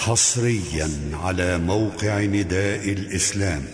حصريا على موقع نداء الإسلام.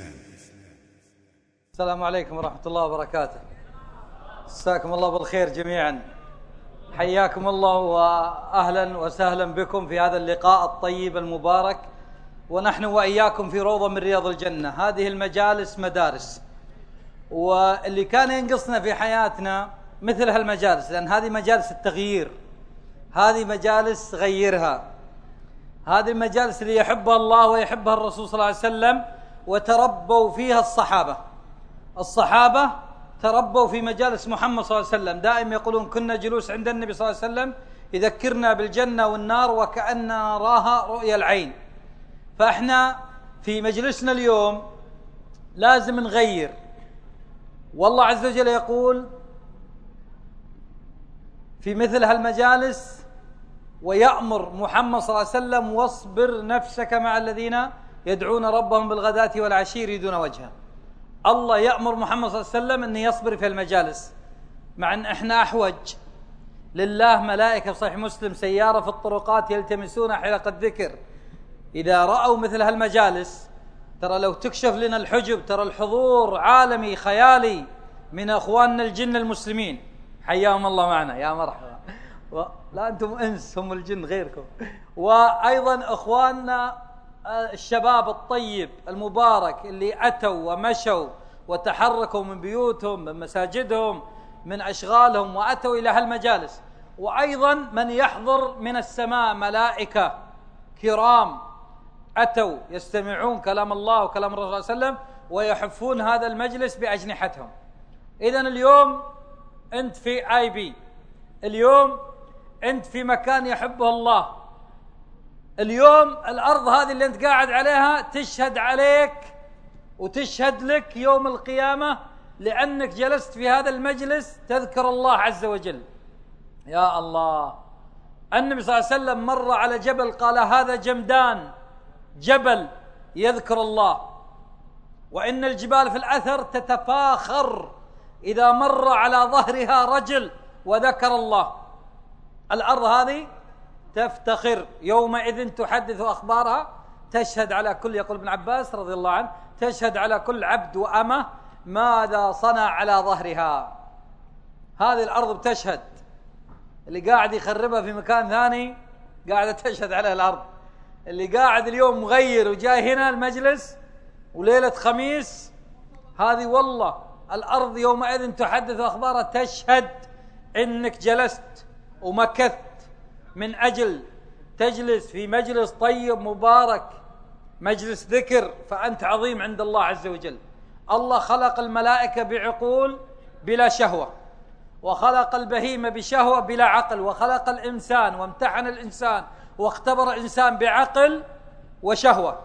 السلام عليكم ورحمة الله وبركاته. مساكم الله بالخير جميعا، حياكم الله وأهلا وسهلا بكم في هذا اللقاء الطيب المبارك، ونحن وإياكم في روضة من رياض الجنة. هذه المجالس مدارس، واللي كان ينقصنا في حياتنا مثل هالمجالس، لأن هذه مجالس التغيير، هذه مجالس غيرها، هذه المجالس اللي يحبها الله ويحبها الرسول صلى الله عليه وسلم، وتربوا فيها الصحابة تربوا في مجالس محمد صلى الله عليه وسلم. دائما يقولون كنا جلوس عند النبي صلى الله عليه وسلم يذكرنا بالجنة والنار وكأننا نراها رؤيا العين. فإحنا في مجلسنا اليوم لازم نغير، والله عز وجل يقول في مثل هالمجالس ويأمر محمد صلى الله عليه وسلم: واصبر نفسك مع الذين يدعون ربهم بالغداة والعشي يريدون وجهه. الله يأمر محمد صلى الله عليه وسلم أن يصبر في المجالس، مع أن إحنا أحوج لله ملائكة، صحيح مسلم، سيارة في الطرقات يلتمسون حلق الذكر. إذا رأوا مثل هالمجالس، ترى لو تكشف لنا الحجب، ترى الحضور عالمي خيالي من أخواننا الجن المسلمين، حياهم الله معنا، يا مرحبا. لا أنتم إنس، هم الجن غيركم. وأيضا أخواننا الشباب الطيب المبارك اللي أتوا ومشوا وتحركوا من بيوتهم، من مساجدهم، من أشغالهم، وأتوا إلى هالمجالس. وأيضا من يحضر من السماء، ملائكة كرام أتوا يستمعون كلام الله وكلام الرسول صلى الله عليه وسلم ويحفون هذا المجلس بأجنحتهم. إذن اليوم أنت في آي بي، اليوم أنت في مكان يحبه الله، اليوم الأرض هذه اللي أنت قاعد عليها تشهد عليك وتشهد لك يوم القيامة، لأنك جلست في هذا المجلس تذكر الله عز وجل. يا الله، النبي صلى الله عليه وسلم مر على جبل قال: هذا جمدان، جبل يذكر الله، وإن الجبال في الأثر تتفاخر إذا مر على ظهرها رجل وذكر الله. الأرض هذه تفتخر يومئذ، تحدث أخبارها، تشهد على كل، يقول ابن عباس رضي الله عنه، تشهد على كل عبد وأمة ماذا صنع على ظهرها. هذه الأرض بتشهد، اللي قاعد يخربها في مكان ثاني قاعدة تشهد عليه الأرض. اللي قاعد اليوم مغير وجاي هنا المجلس وليلة خميس، هذه والله الأرض يومئذ تحدث أخبارها، تشهد إنك جلست ومكثت من أجل تجلس في مجلس طيب مبارك، مجلس ذكر، فأنت عظيم عند الله عز وجل. الله خلق الملائكة بعقول بلا شهوة، وخلق البهيمة بشهوة بلا عقل، وخلق الإنسان وامتحن الإنسان واختبر الإنسان بعقل وشهوة.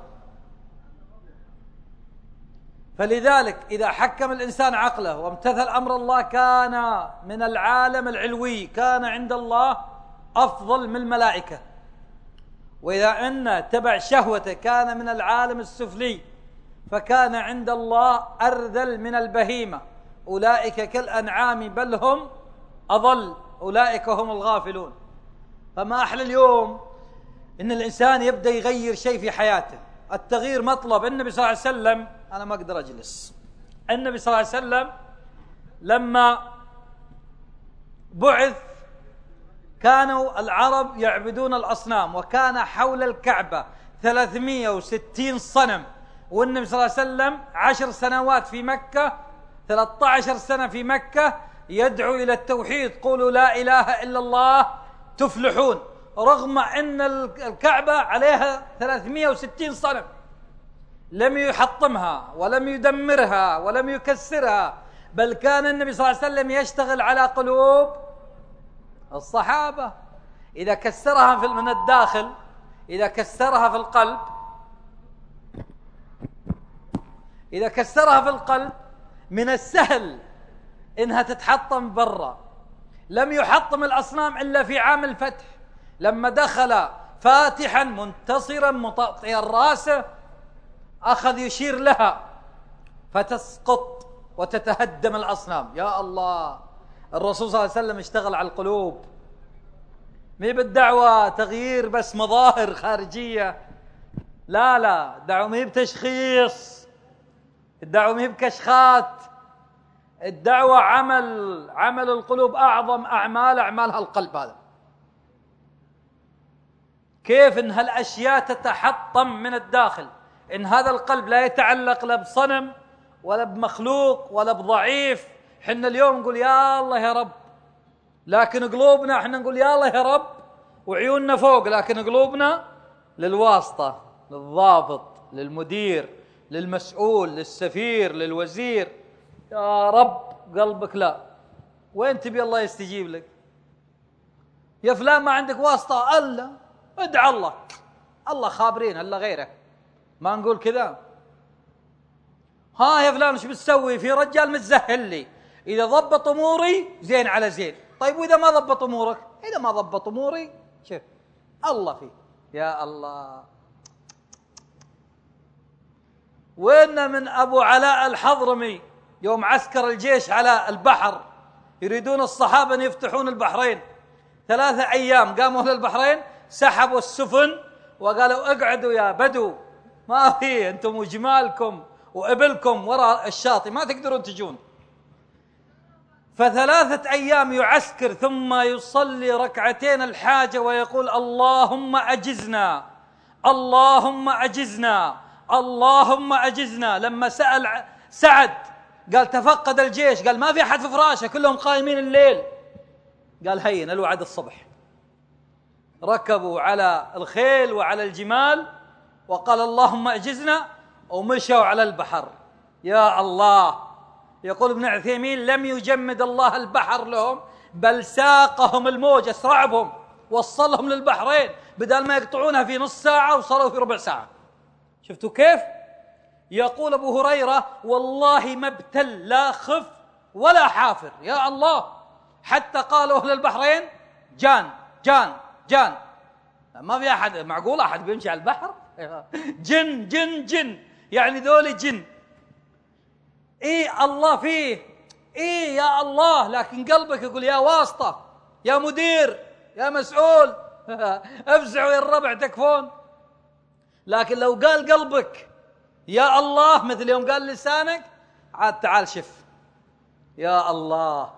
فلذلك إذا حكم الإنسان عقله وامتثل أمر الله كان من العالم العلوي، كان عند الله أفضل من الملائكة. وإذا أن تبع شهوته كان من العالم السفلي، فكان عند الله أرذل من البهيمة. أولئك كالأنعام بل هم أضل، أولئك هم الغافلون. فما أحلى اليوم إن الإنسان يبدأ يغير شيء في حياته. التغيير مطلب. النبي صلى الله عليه وسلم، أنا ما أقدر أجلس، النبي صلى الله عليه وسلم لما بعث كانوا العرب يعبدون الأصنام، وكان حول الكعبة 360 صنم، والنبي صلى الله عليه وسلم 10 سنوات في مكة، 13 سنة في مكة يدعو إلى التوحيد: قولوا لا إله إلا الله تفلحون، رغم أن الكعبة عليها 360 صنم، لم يحطمها ولم يدمرها ولم يكسرها، بل كان النبي صلى الله عليه وسلم يشتغل على قلوب الصحابة. إذا كسرها من الداخل، إذا كسرها في القلب، إذا كسرها في القلب من السهل إنها تتحطم برا. لم يحطم الأصنام إلا في عام الفتح، لما دخل فاتحا منتصرا مطأطئا راسه، أخذ يشير لها فتسقط وتتهدم الأصنام. يا الله، الرسول صلى الله عليه وسلم اشتغل على القلوب، مي بالدعوة تغيير بس مظاهر خارجية، لا الدعوة مي بتشخيص، الدعوة مي بكشخات، الدعوة عمل القلوب، أعظم أعمالها القلب. هذا كيف إن هالأشياء تتحطم من الداخل، إن هذا القلب لا يتعلق لا بصنم ولا بمخلوق ولا بضعيف. حنا اليوم نقول يا الله يا رب، لكن قلوبنا حنا نقول يا الله يا رب وعيوننا فوق، لكن قلوبنا للواسطة، للضابط، للمدير، للمسؤول، للسفير، للوزير. يا رب قلبك لا، وين تبي الله يستجيب لك؟ يا فلان ما عندك واسطة، ألا ادعى الله خابرين ألا غيره، ما نقول كذا. ها يا فلان ايش بتسوي؟ في رجال متزهل لي، إذا ضبط أموري زين على زين. طيب وإذا ما ضبط أمورك؟ إذا ما ضبط أموري شوف الله فيه. يا الله، وإن من أبو علاء الحضرمي يوم عسكر الجيش على البحر، يريدون الصحابة أن يفتحون البحرين 3 أيام، قاموا أهل البحرين سحبوا السفن وقالوا اقعدوا يا بدو، ما في، أنتم وجمالكم وإبلكم وراء الشاطئ ما تقدرون تجون. ف3 أيام يعسكر، ثم يصلي 2 ركعتين الحاجة ويقول اللهم أجزنا اللهم أجزنا اللهم أجزنا. لما سأل سعد قال تفقد الجيش، قال ما في أحد في فراشه، كلهم قائمين الليل. قال هين الوعد الصبح. ركبوا على الخيل وعلى الجمال وقال اللهم أجزنا، ومشوا على البحر. يا الله، يقول ابن عثيمين لم يجمد الله البحر لهم، بل ساقهم الموج، أسرعهم، وصلهم للبحرين، بدل ما يقطعونها في نص ساعة وصلوا في ربع ساعة. شفتوا كيف؟ يقول أبو هريرة والله ما ابتل لا خف ولا حافر. يا الله، حتى قالوا أهل البحرين جان جان جان. ما في أحد، معقول أحد بيمشي على البحر؟ جن جن جن، يعني ذولي جن. إيه الله فيه، إيه يا الله، لكن قلبك يقول يا واسطة، يا مدير، يا مسؤول، افزعوا يا الربع تكفون. لكن لو قال قلبك يا الله مثل يوم قال لسانك، عاد تعال شف يا الله.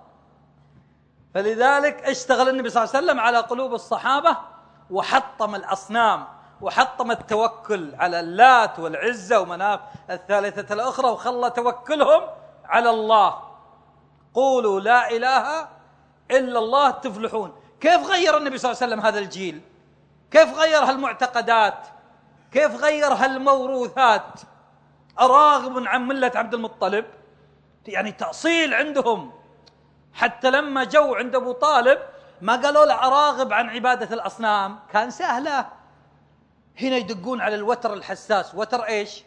فلذلك اشتغل النبي صلى الله عليه وسلم على قلوب الصحابة، وحطم الأصنام، وحطم التوكل على اللات والعزة ومناف الثالثة الأخرى، وخلى توكلهم على الله. قولوا لا إله إلا الله تفلحون. كيف غير النبي صلى الله عليه وسلم هذا الجيل؟ كيف غير هالمعتقدات؟ كيف غير هالموروثات؟ أراغب عن ملة عبد المطلب، يعني تأصيل عندهم. حتى لما جو عند أبو طالب ما قالوا له أراغب عن عبادة الأصنام، كان سهلة. هنا يدقون على الوتر الحساس. وتر إيش؟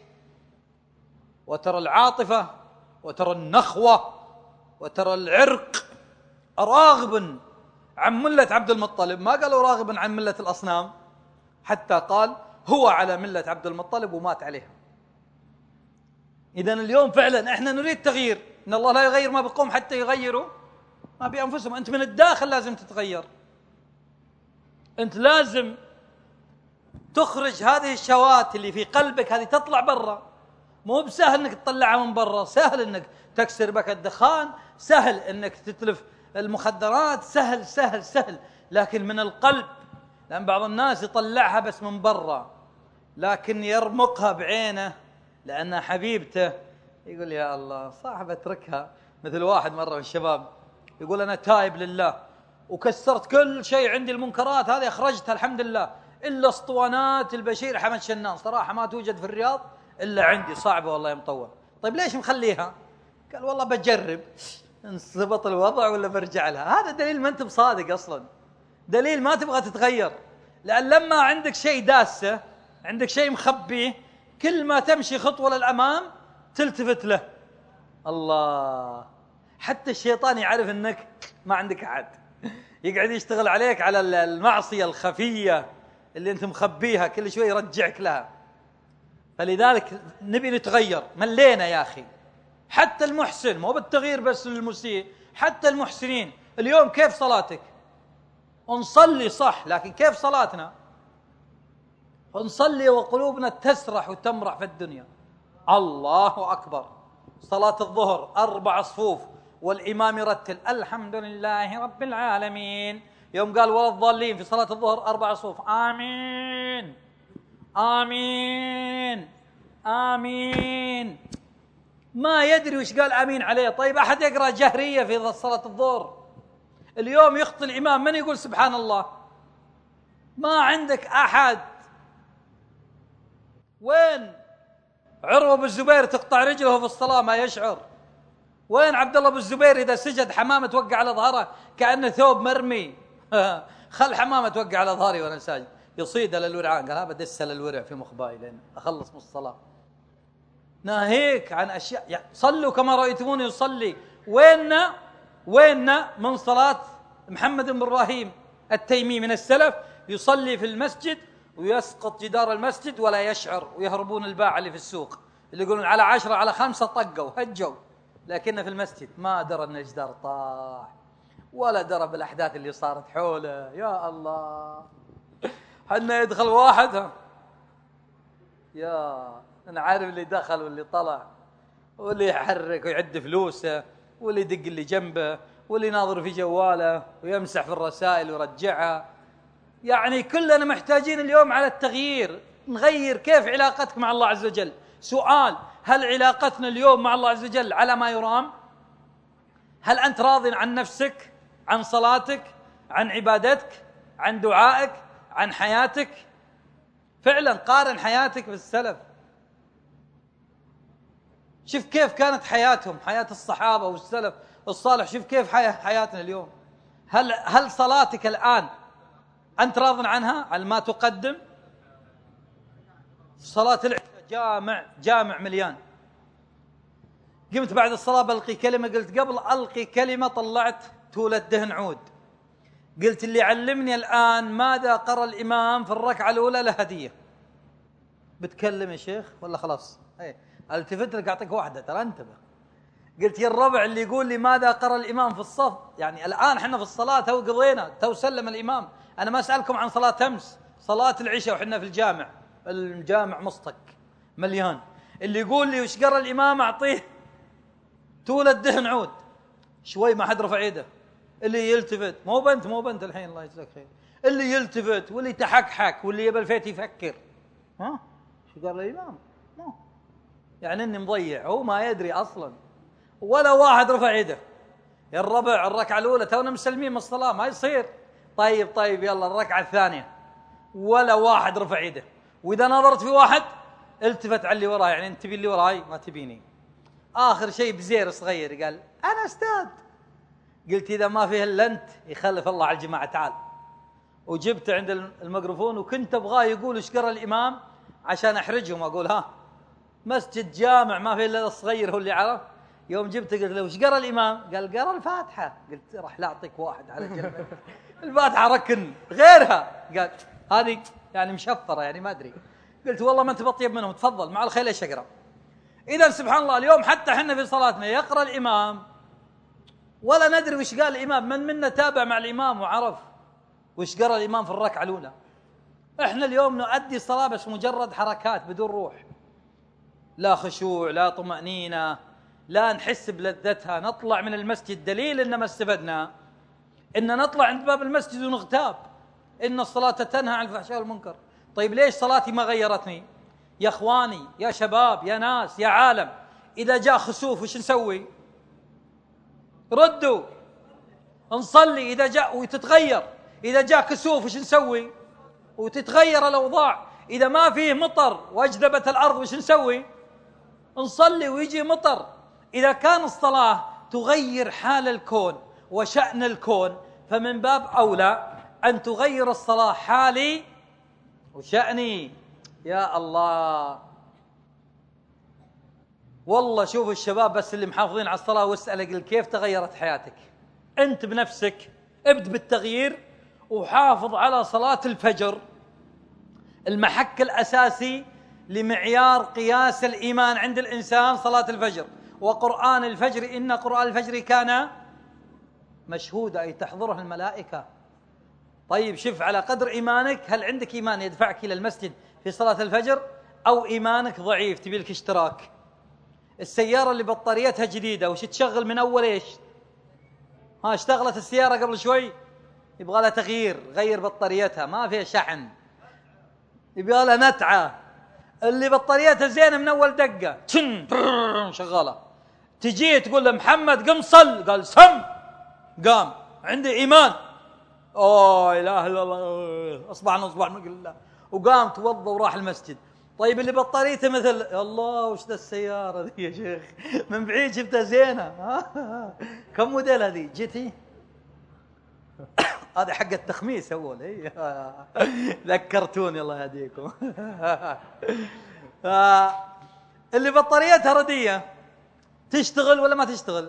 وتر العاطفة، وتر النخوة، وتر العرق. أراغب عن ملة عبد المطلب، ما قالوا راغبا عن ملة الأصنام، حتى قال هو على ملة عبد المطلب ومات عليها. إذن اليوم فعلا احنا نريد تغيير، إن الله لا يغير ما بقوم حتى يغيروا ما بأنفسهم. أنت من الداخل لازم تتغير، أنت لازم تخرج هذه الشوات اللي في قلبك، هذه تطلع برا. مو بسهل انك تطلعها من برا، سهل انك تكسر بك الدخان، سهل انك تتلف المخدرات، سهل سهل سهل، لكن من القلب. لأن بعض الناس يطلعها بس من برا، لكن يرمقها بعينه لأنها حبيبته، يقول يا الله صاحب اتركها. مثل واحد مرة من الشباب يقول أنا تائب لله وكسرت كل شيء عندي، المنكرات هذه أخرجتها الحمد لله، إلا اسطوانات البشير حمد شنان صراحة ما توجد في الرياض إلا عندي، صعبة والله يا مطول. طيب ليش مخليها؟ قال والله بجرب انضبط الوضع ولا برجع لها. هذا دليل ما أنت بصادق أصلا، دليل ما تبغى تتغير. لأن لما عندك شيء داسة، عندك شيء مخبيه، كل ما تمشي خطوة للأمام تلتفت له. الله، حتى الشيطان يعرف أنك ما عندك أحد، يقعد يشتغل عليك على المعصية الخفية اللي أنت مخبيها، كل شوي يرجعك لها. فلذلك نبي نتغير، ملينا يا أخي. حتى المحسن، مو بالتغيير بس للمسيء، حتى المحسنين. اليوم كيف صلاتك؟ نصلي صح، لكن كيف صلاتنا؟ نصلي وقلوبنا تسرح وتمرح في الدنيا. الله أكبر، صلاة الظهر 4 صفوف والإمام يرتل الحمد لله رب العالمين، يوم قال ولا الضالين في صلاة الظهر 4 صفوف آمين آمين آمين، ما يدري وش قال آمين عليه. طيب أحد يقرأ جهرية في صلاة الظهر؟ اليوم يخطئ الإمام من يقول سبحان الله؟ ما عندك أحد. وين عروة بن الزبير تقطع رجله في الصلاة ما يشعر؟ وين عبد الله بن الزبير إذا سجد حمامة توقع على ظهره كأنه ثوب مرمي؟ خل حمامة توقع على ظهري وأنا ساجد، يصيد للورعان، قال هذا دس للورع في مخباي لين أخلص من الصلاة. ناهيك عن أشياء، يعني صلوا كما رأيتموني يصلي. ويننا من صلاة محمد بن إبراهيم التيمي من السلف، يصلي في المسجد ويسقط جدار المسجد ولا يشعر، ويهربون الباعة اللي في السوق اللي يقولون على 10 على 5 طقوا هجوا، لكنه في المسجد ما درى أن الجدار طاح ولا درى بالأحداث اللي صارت حوله. يا الله، حنا يدخل واحد يا أنا عارف اللي دخل واللي طلع واللي يحرك ويعد فلوسه واللي يدق اللي جنبه واللي يناظر في جواله ويمسح في الرسائل ويرجعها. يعني كلنا محتاجين اليوم على التغيير، نغير كيف علاقتك مع الله عز وجل. سؤال: هل علاقتنا اليوم مع الله عز وجل على ما يرام؟ هل أنت راض عن نفسك، عن صلاتك، عن عبادتك، عن دعائك، عن حياتك؟ فعلا قارن حياتك بالسلف، شوف كيف كانت حياتهم، حياة الصحابة والسلف الصالح، شوف كيف حياتنا اليوم. هل صلاتك الآن أنت راض عنها، على ما تقدم؟ صلاة العشاء جامع مليان. قمت بعد الصلاة بلقي كلمة، قلت قبل ألقي كلمة طلعت تولة دهن عود، قلت اللي علمني الآن ماذا قرأ الإمام في الركعة الأولى له هدية. بتكلم يا شيخ ولا خلاص؟ التفت لك أعطيك واحدة ترى انتبه. قلت يا الربع اللي يقول لي ماذا قرأ الإمام في الصف، يعني الآن احنا في الصلاة تو قضينا، تو سلم الإمام، أنا ما أسألكم عن صلاة أمس، صلاة العشاء وحنا في الجامع مصطك مليان. اللي يقول لي وش قرأ الإمام أعطيه تولة دهن عود. شوي ما حد رفع يده، اللي يلتفت مو بنت الحين الله يجزاك خير، اللي يلتفت واللي تحكحك واللي يبى الفيت يفكر شو قال الإمام، يعني إني مضيع، هو ما يدري أصلا. ولا واحد رفع يده. يا الربع الركعة الأولى تونا مسلمين من الصلاة، ما يصير. طيب يلا الركعة الثانية، ولا واحد رفع يده. وإذا نظرت في واحد التفت على اللي وراي، يعني أنت تبي اللي وراي ما تبيني. آخر شيء بزير صغير قال أنا أستاذ. قلت إذا ما فيه إلا أنت يخلف الله على الجماعة تعال. وجبت عند الميكروفون وكنت أبغاه يقول إيش قرأ الإمام عشان أحرجهم، أقول مسجد جامع ما فيه إلا الصغير هو اللي عرف. يوم جبته قلت له وش قرأ الإمام؟ قال قرأ الفاتحة. قلت راح لا أعطيك واحد على جنب الفاتحة ركن غيرها. قال هذه يعني مشفرة يعني ما أدري. قلت والله ما أنت بطيب منهم، تفضل مع الخير ليش أقرأ. إذا سبحان الله اليوم حتى حنا في صلاتنا يقرأ الإمام ولا ندري وش قال الإمام، من منا تابع مع الإمام وعرف وش قرأ الإمام في الركعة الأولى. إحنا اليوم نؤدي الصلاة بس مجرد حركات بدون روح، لا خشوع لا طمأنينة، لا نحس بلذتها. نطلع من المسجد دليل إن ما استفدنا إن نطلع عند باب المسجد ونغتاب، إن الصلاة تنهى عن الفحشاء والمنكر. طيب ليش صلاتي ما غيرتني؟ يا إخواني يا شباب يا ناس يا عالم، إذا جاء خسوف وش نسوي؟ ردوا نصلي. إذا جاء وتتغير، إذا جاء كسوف وش نسوي؟ وتتغير الأوضاع. إذا ما فيه مطر واجدبت الأرض وش نسوي؟ نصلي ويجي مطر. إذا كان الصلاة تغير حال الكون وشأن الكون، فمن باب أولى أن تغير الصلاة حالي وشأني. يا الله والله شوف الشباب بس اللي محافظين على الصلاة واسأل كيف تغيرت حياتك. أنت بنفسك ابدأ بالتغيير وحافظ على صلاة الفجر، المحك الأساسي لمعيار قياس الإيمان عند الإنسان صلاة الفجر. وقرآن الفجر إن قرآن الفجر كان مشهودا، أي تحضره الملائكة. طيب شوف على قدر إيمانك، هل عندك إيمان يدفعك إلى المسجد في صلاة الفجر، أو إيمانك ضعيف تبي لك اشتراك؟ السيارة اللي بطاريتها جديدة وش تشغل من أول إيش؟ اشتغلت السيارة قبل شوي يبغى لها تغيير، غير بطاريتها ما فيها شحن، يبغى لها نتعة. اللي بطاريتها زينة من أول دقة شغالة، تجي تقول له محمد قم صل، قال سم، قام، عندي إيمان، إله إلا الله، أصبحنا من الله، وقام توضى وراح المسجد. طيب اللي بطاريته مثل الله وش ذا السيارة ذي يا شيخ، من بعيد شفتها زينة، كم موديل هذه جيتي؟ هذا حق التخميس أول، ذكرتوني الله يهديكم. اللي بطاريتها ردية تشتغل ولا ما تشتغل؟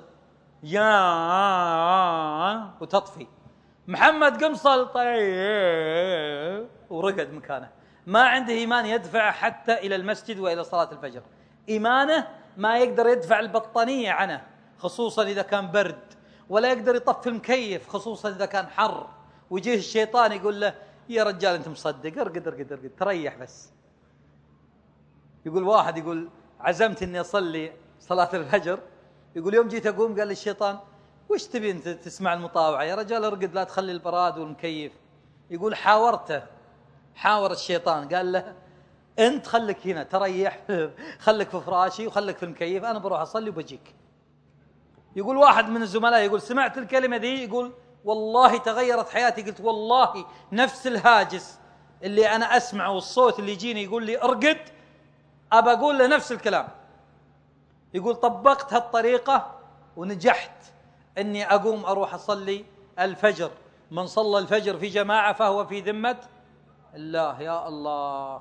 وتطفي. محمد قم صل، طيب، ورقد مكانه. ما عنده إيمان يدفع حتى إلى المسجد وإلى صلاة الفجر. إيمانه ما يقدر يدفع البطانية عنه خصوصا إذا كان برد، ولا يقدر يطفي المكيف خصوصا إذا كان حر، ويجيه الشيطان يقول له يا رجال أنت مصدق، ارقد تريح بس. يقول واحد يقول عزمت إني أصلي صلاة الفجر، يقول يوم جيت أقوم قال لي الشيطان وش تبي أنت تسمع المطاوعة يا رجال، ارقد لا تخلي البراد والمكيف. يقول حاور الشيطان، قال له أنت خلك هنا تريح، خلك في فراشي وخلك في المكيف، أنا بروح أصلي وبجيك. يقول واحد من الزملاء يقول سمعت الكلمة ذي، يقول والله تغيرت حياتي، قلت والله نفس الهاجس اللي أنا أسمعه والصوت اللي يجيني يقول لي ارقد، أبى أقول له نفس الكلام. يقول طبقت هالطريقة ونجحت أني أقوم أروح أصلي الفجر. من صلى الفجر في جماعة فهو في ذمة الله. يا الله،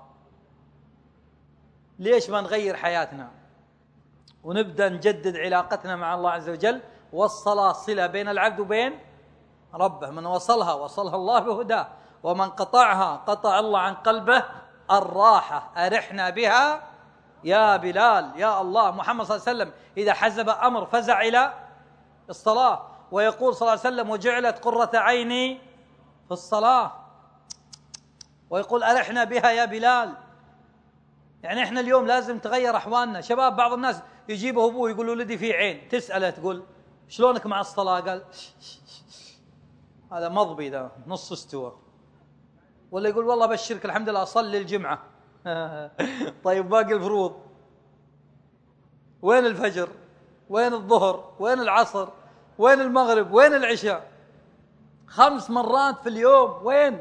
ليش ما نغير حياتنا ونبدأ نجدد علاقتنا مع الله عز وجل؟ والصلاة صلة بين العبد وبين ربه، من وصلها الله بهداه، ومن قطعها قطع الله عن قلبه الراحة. أرحنا بها يا بلال. يا الله، محمد صلى الله عليه وسلم إذا حزب أمر فزع إلى الصلاة، ويقول صلى الله عليه وسلم وجعلت قرة عيني في الصلاة، ويقول أرحنا بها يا بلال. يعني إحنا اليوم لازم تغير أحوالنا. شباب بعض الناس يجيبه أبوه يقول ولدي في عين، تسأله تقول شلونك مع الصلاة؟ قال هذا مضبي، ذا نص استوى. ولا يقول والله بشرك الحمد لله أصلي الجمعة. طيب باقي الفروض وين؟ الفجر وين؟ الظهر وين؟ العصر وين؟ المغرب وين؟ العشاء؟ 5 مرات في اليوم وين؟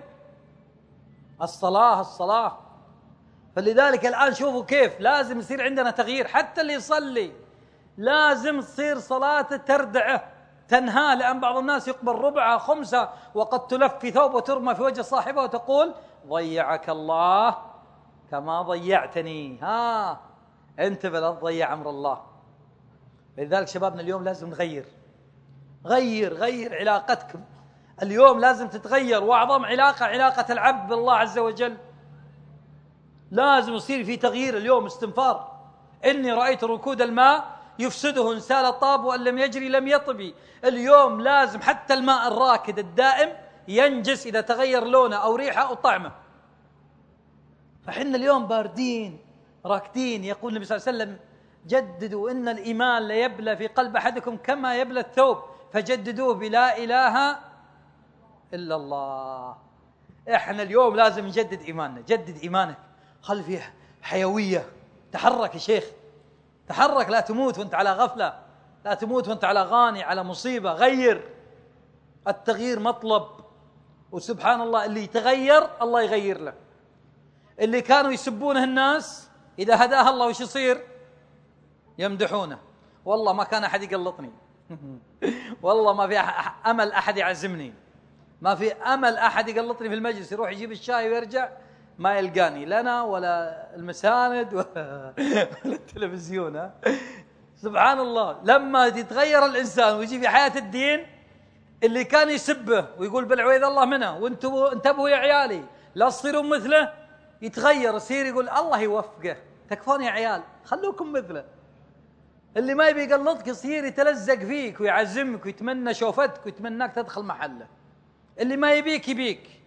الصلاة. فلذلك الآن شوفوا كيف لازم يصير عندنا تغيير. حتى اللي يصلي لازم تصير صلاته تردعه تنهى، لأن بعض الناس يقبل ربعه خمسة وقد تلف في ثوب وترمى في وجه صاحبه وتقول ضيعك الله كما ضيعتني. انتبه لا تضيع أمر الله. لذلك شبابنا اليوم لازم نغير. غير علاقتكم اليوم لازم تتغير، وأعظم علاقة العبد بالله عز وجل. لازم يصير في تغيير اليوم، استنفار. إني رأيت ركود الماء يفسده إن سال طاب وأن لم يجري لم يطبي. اليوم لازم حتى الماء الراكد الدائم ينجس إذا تغير لونه أو ريحه أو طعمه. فحنا اليوم باردين راكدين. يقول النبي صلى الله عليه وسلم جددوا إن الإيمان ليبلى في قلب أحدكم كما يبلى الثوب فجددوه بلا إله إلا الله. إحنا اليوم لازم نجدد إيماننا. جدد إيمانك، خلي فيه حيوية. تحرك يا شيخ، تحرك، لا تموت وانت على غفلة، لا تموت وانت على غاني على مصيبة. غير. التغيير مطلب، وسبحان الله اللي يتغير الله يغير له. اللي كانوا يسبونه الناس إذا هداه الله وش يصير؟ يمدحونه. والله ما كان أحد يقلطني، والله ما في أمل أحد يعزمني، ما في أمل أحد يقلطني في المجلس. يروح يجيب الشاي ويرجع ما يلقاني، لنا ولا المساند ولا التلفزيون. سبحان الله. لما يتغير الإنسان ويجي في حياة الدين، اللي كان يسبه ويقول بالعويذ الله منه وانتبهوا يا عيالي لا تصيرون مثله، يتغير يصير يقول الله يوفقه، تكفون يا عيال خلوكم مثله. اللي ما يبي يقلطك يصير يتلزق فيك ويعزمك ويتمنى شوفتك ويتمناك تدخل محله. اللي ما يبيك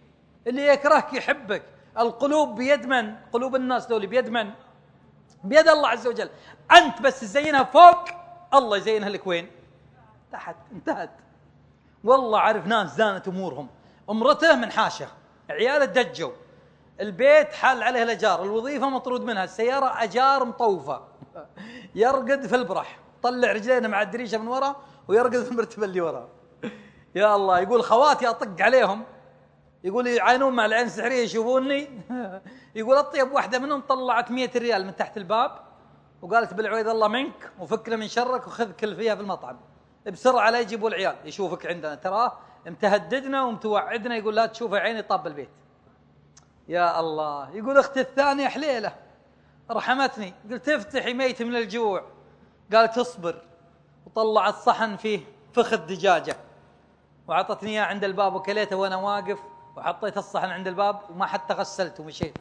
اللي يكرهك يحبك. القلوب بيد من؟ قلوب الناس دول بيد من؟ بيد الله عز وجل. أنت بس تزينها فوق، الله يزينها لك وين؟ تحت. انتهت. والله عرف ناس زانت أمورهم، امرته من حاشة، عياله دجوا، البيت حال عليه الأجار، الوظيفة مطرود منها، السيارة أجار مطوفة، يرقد في البرح، طلع رجلينه مع الدريشة من وراء ويرقد في المرتبة اللي وراء. يا الله. يقول خواتي أطق عليهم، يقول يعانون مع العين السحرية يشوفوني. يقول أطيب واحدة منهم طلعت 100 ريال من تحت الباب وقالت بالعويذ الله منك وفكنا من شرك وخذ كل فيها في المطعم بسرعة لا يجيبوا العيال يشوفك عندنا، تراه متهددنا ومتوعدنا. يقول لا تشوفه عيني طاب البيت. يا الله. يقول أختي الثانية حليلة رحمتني، قلت افتحي ميت من الجوع، قالت اصبر، وطلعت صحن فيه فخذ دجاجة وعطتني اياه عند الباب وكليته وانا واقف، وحطيت الصحن عند الباب وما حتى غسلته ومشيت.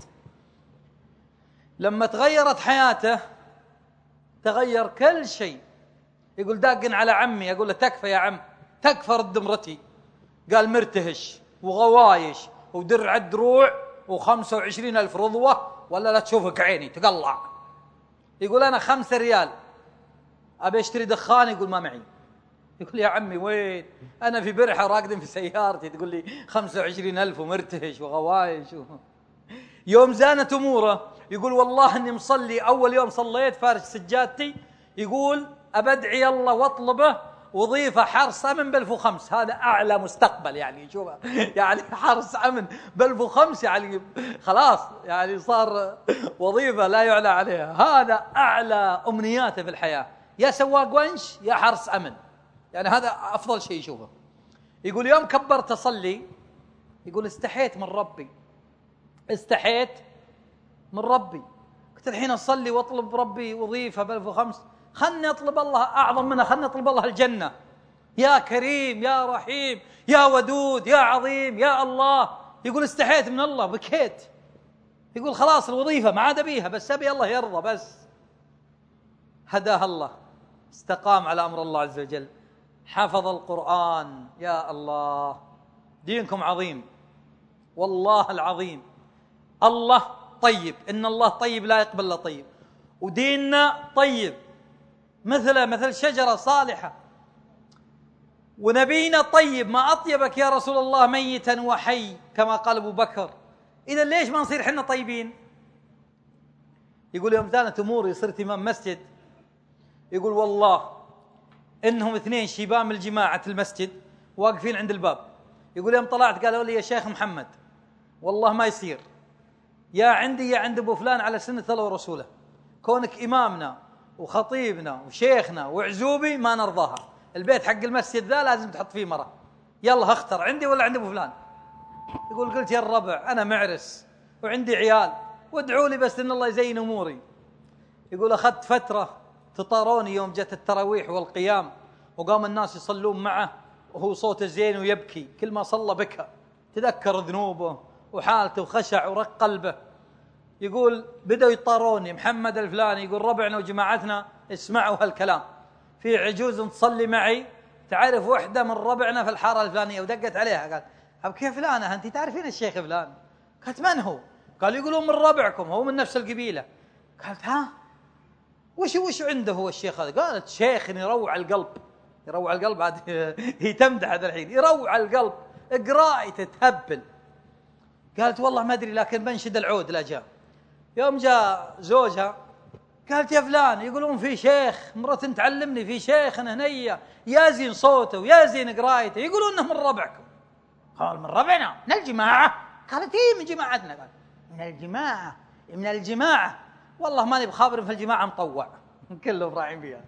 لما تغيرت حياته تغير كل شيء. يقول داقن على عمي، اقول له تكفى يا عم، تكفى رد مرتي. قال مرتهش وغوايش ودرع الدروع و25,000 رضوة ولا لا تشوفك عيني تقلع. يقول أنا 5 ريال أبي أشتري دخان، يقول ما معي. يقول يا عمي وين؟ أنا في برحة راقدين في سيارتي تقول لي 25,000 ومرتهش وغوايش يوم زانت أموره يقول والله أني مصلي أول يوم صليت فارش سجادتي، يقول أبدعي الله واطلبه وظيفة حرس أمن ب1500. هذا أعلى مستقبل يعني، شوف يعني حرس أمن ب1500 يعني خلاص يعني صار وظيفة لا يعلى عليها. هذا أعلى أمنياته في الحياة، يا سواق ونش يا حرس أمن، يعني هذا أفضل شيء يشوفه. يقول يوم كبرت أصلي يقول استحيت من ربي، استحيت من ربي، قلت الحين أصلي وأطلب ربي وظيفة ب1500، خلني أطلب الله أعظم منها، خلني أطلب الله الجنة. يا كريم يا رحيم يا ودود يا عظيم يا الله. يقول استحيت من الله بكيت. يقول خلاص الوظيفة ما عاد بيها، بس أبي الله يرضى بس. هداه الله، استقام على أمر الله عز وجل، حفظ القرآن. يا الله دينكم عظيم والله العظيم. الله طيب، إن الله طيب لا يقبل إلا طيب، وديننا طيب مثل شجرة صالحة، ونبينا طيب. ما أطيبك يا رسول الله ميتا وحي كما قال أبو بكر. إذا ليش ما نصير حنا طيبين؟ يقول يوم زانت أموري صرت إمام مسجد، يقول والله إنهم 2 شيبان من الجماعة المسجد واقفين عند الباب. يقول يوم طلعت قالوا لي يا شيخ محمد والله ما يصير، يا عندي يا عند أبو فلان على سنة الله ورسوله، كونك إمامنا وخطيبنا وشيخنا وعزوبي ما نرضاها، البيت حق المسجد ذا لازم تحط فيه مرة، يلا اختر عندي ولا عند أبو فلان. يقول قلت يا الربع أنا معرس وعندي عيال وادعوا لي بس إن الله يزين أموري. يقول أخذت فترة تطاروني يوم جت التراويح والقيام وقام الناس يصلون معه وهو صوته زين ويبكي، كل ما صلى بكى، تذكر ذنوبه وحالته وخشع ورق قلبه. يقول بدأوا يطاروني محمد الفلاني، يقول ربعنا وجماعتنا اسمعوا هالكلام، في عجوز تصلي معي تعرف وحدة من ربعنا في الحارة الفلانية، ودقت عليها قال أب كيف فلانة أنت تعرفين الشيخ فلان؟ قالت من هو؟ قال يقولون من ربعكم، هو من نفس القبيلة. قالت ها وش عنده هو الشيخ هذا؟ قالت شيخ يروع القلب. يروع القلب هذه هي تمدح هذا الحين، يروع القلب قراءته تهبل. قالت والله ما أدري لكن بنشد العود لا جاء. يوم جاء زوجها قالت يا فلان يقولون في شيخ مرة تعلمني في شيخ هنية يا زين صوته ويا زين قراءته، يقولون انه من ربعكم. قال من ربعنا من الجماعة؟ قالت ايه من جماعتنا. قال من الجماعة والله ماني بخابر في الجماعة مطوع كلهم راعين فيها.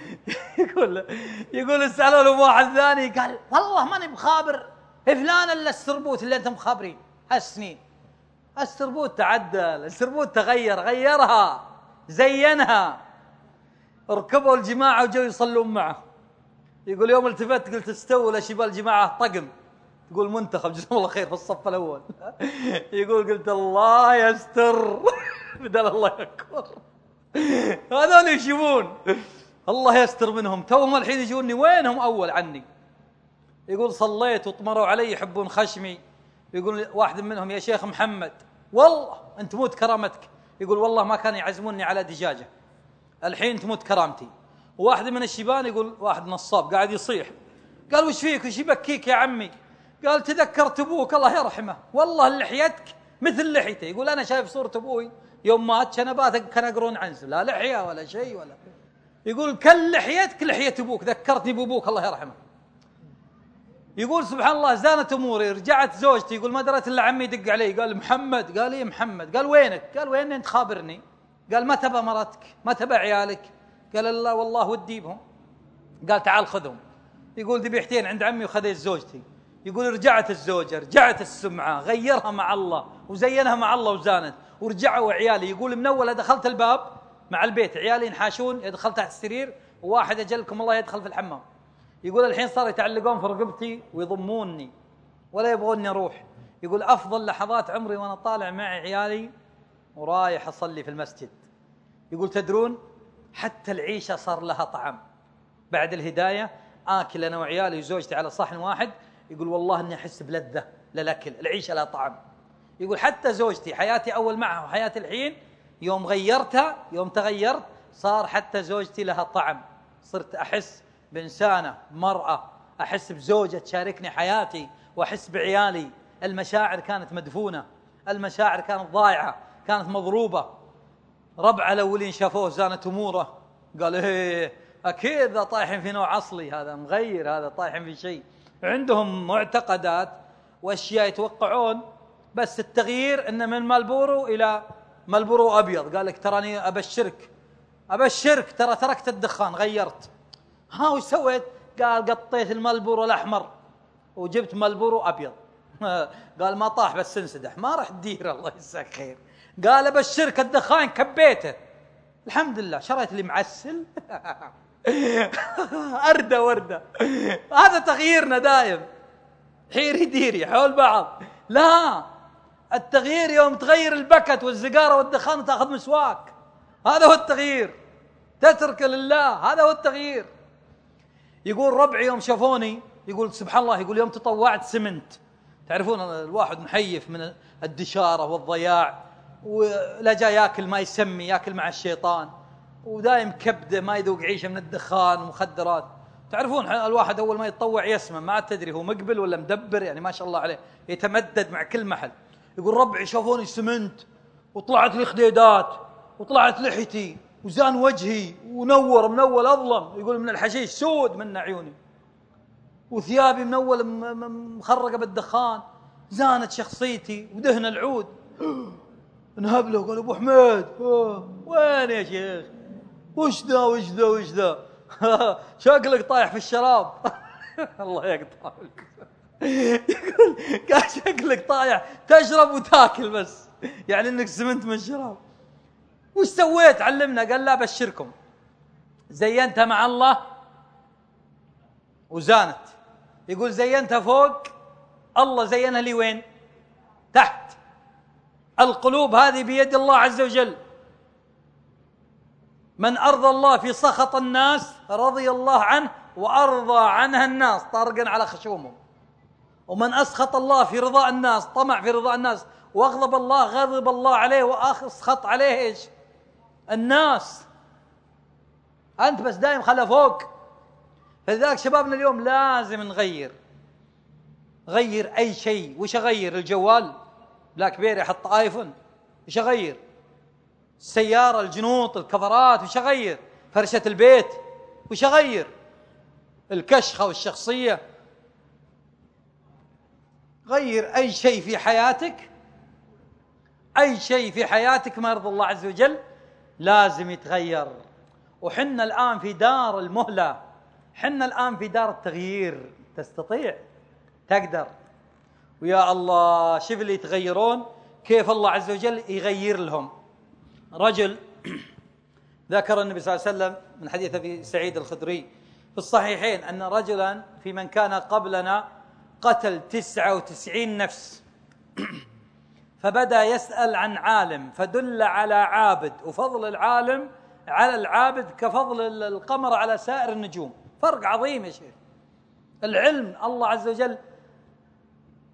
يقول سألوا له واحد ثاني قال والله ماني بخابر فلان الا السربوت اللي انتم مخابرين هالسنين. السربوت تعدل، السربوت غيرها زينها. ركبوا الجماعة وجوا يصلون معه. يقول يوم التفت قلت استووا لشبال الجماعة طقم، تقول منتخب جزاهم الله خير في الصف الأول. يقول قلت الله يستر بدل الله يكبر. هذول يشوفون الله يستر منهم، توهم الحين يجوني وينهم أول عني. يقول صليت وطمروا علي يحبون خشمي، يقول واحد منهم: يا شيخ محمد والله أنت تموت كرامتك. يقول: والله ما كانوا يعزموني على دجاجة، الحين تموت كرامتي. وواحد من الشيبان يقول: واحد نصاب قاعد يصيح، قال: وش فيك وش يبكيك يا عمي؟ قال: تذكرت أبوك الله يرحمه، والله لحيتك مثل لحيته. يقول: أنا شايف صورة أبوي يوم مات شنباته كان أقرون عنز، لا لحية ولا شيء ولا. يقول: كل لحيتك لحية أبوك، ذكرتني بأبوك الله يرحمه. يقول: سبحان الله زانت أموري، رجعت زوجتي، يقول: ما دريت إلا عمي يدق علي، قال: محمد. قال: إيه محمد. قال: وينك؟ قال: وين أنت خابرني؟ قال: ما تبى مرتك؟ ما تبى عيالك؟ قال: لا والله ودي بهم. قال: تعال خذهم. يقول: ذبيحتين عند عمي وخذيت زوجتي. يقول: رجعت الزوجة، رجعت السمعة، غيرها مع الله وزينها مع الله وزانت، ورجعوا عيالي. يقول: من أول دخلت الباب مع البيت عيالي ينحاشون، يدخل تحت السرير، وواحد أجلكم الله يدخل في الحمام. يقول: الحين صار يتعلقون في رقبتي ويضموني ولا يبغوني أروح. يقول: أفضل لحظات عمري وأنا طالع مع عيالي ورايح أصلي في المسجد. يقول: تدرون حتى العيشة صار لها طعم بعد الهداية، آكل أنا وعيالي وزوجتي على صحن واحد. يقول: والله أني أحس بلذة للأكل، العيشة لها طعم. يقول: حتى زوجتي حياتي أول معها وحياتي الحين يوم غيرتها، يوم تغيرت صار حتى زوجتي لها طعم، صرت أحس بإنسانة مرأة، أحس بزوجة تشاركني حياتي، وأحس بعيالي. المشاعر كانت مدفونة، المشاعر كانت ضايعة، كانت مضروبة. ربع الأولين شافوه زانت أموره، قال: إيه أكيد ذا طايحين في نوع أصلي، هذا مغير، هذا طايحين في شيء. عندهم معتقدات وأشياء يتوقعون بس التغيير إن من مالبورو إلى مالبورو أبيض. قال لك: تراني أبشرك ترى تركت الدخان، غيرت. ها وش سويت؟ قال: قطيت المالبورو الأحمر وجبت مالبورو أبيض. قال: ما طاح بس انسدح، ما راح تدير الله يجزاك خير. قال: أبشرك الدخان كبيته، الحمد لله شريت لي معسل. أردة وردة. هذا تغييرنا دائم، حيري ديري حول بعض. لا، التغيير يوم تغير البكت والزقارة والدخان وتأخذ مسواك، هذا هو التغيير. تترك لله، هذا هو التغيير. يقول: ربعي يوم شافوني، يقول: سبحان الله، يقول: يوم تطوعت سمنت، تعرفون الواحد محيف من الدشارة والضياع، ولا جاء ياكل ما يسمي، ياكل مع الشيطان، ودائم كبده ما يذوق عيشه من الدخان ومخدرات. تعرفون الواحد اول ما يتطوع يسمى، ما تدري هو مقبل ولا مدبر، يعني ما شاء الله عليه يتمدد مع كل محل. يقول: ربعي شافوني سمنت وطلعت لي خديدات وطلعت لحيتي وزان وجهي ونور من اول اظلم. يقول: من الحشيش سود من عيوني، وثيابي من اول مخرقه بالدخان، زانت شخصيتي ودهن العود. انهب له، قال: ابو حميد وين يا شيخ؟ وش ذا شكلك طايح في الشراب. الله يقطعك. يقول: قال: شكلك طايح تشرب وتاكل بس، يعني انك سمنت من الشراب. وش سويت؟ علمنا. قال: لا بشركم، زينتها مع الله وزانت. يقول: زينتها فوق، الله زينها لي وين؟ تحت. القلوب هذه بيد الله عز وجل. من أرضى الله في سخط الناس رضي الله عنه وأرضى عنها الناس طارقا على خشومهم. ومن أسخط الله في رضاء الناس، طمع في رضاء الناس، وأغضب الله غضب الله عليه وأسخط عليه إيش؟ الناس. أنت بس دائم خلى فوق. فلذلك شبابنا اليوم لازم نغير، غير أي شيء. وش أغير؟ الجوال بلاك بيري أحط آيفون، وش أغير؟ السيارة، الجنوط، الكفرات، وش أغير؟ فرشة البيت، وش أغير؟ الكشخة والشخصية. غير أي شيء في حياتك، أي شيء في حياتك ما يرضي الله عز وجل لازم يتغير. وحنا الآن في دار المهلة، حنا الآن في دار التغيير. تستطيع، تقدر. ويا الله شوف اللي يتغيرون كيف الله عز وجل يغير لهم. رجل ذكر النبي صلى الله عليه وسلم من حديث أبي سعيد الخدري في الصحيحين أن رجلا في من كان قبلنا قتل 99 نفس، فبدأ يسأل عن عالم فدل على عابد، وفضل العالم على العابد كفضل القمر على سائر النجوم. فرق عظيم يا شيخ. العلم الله عز وجل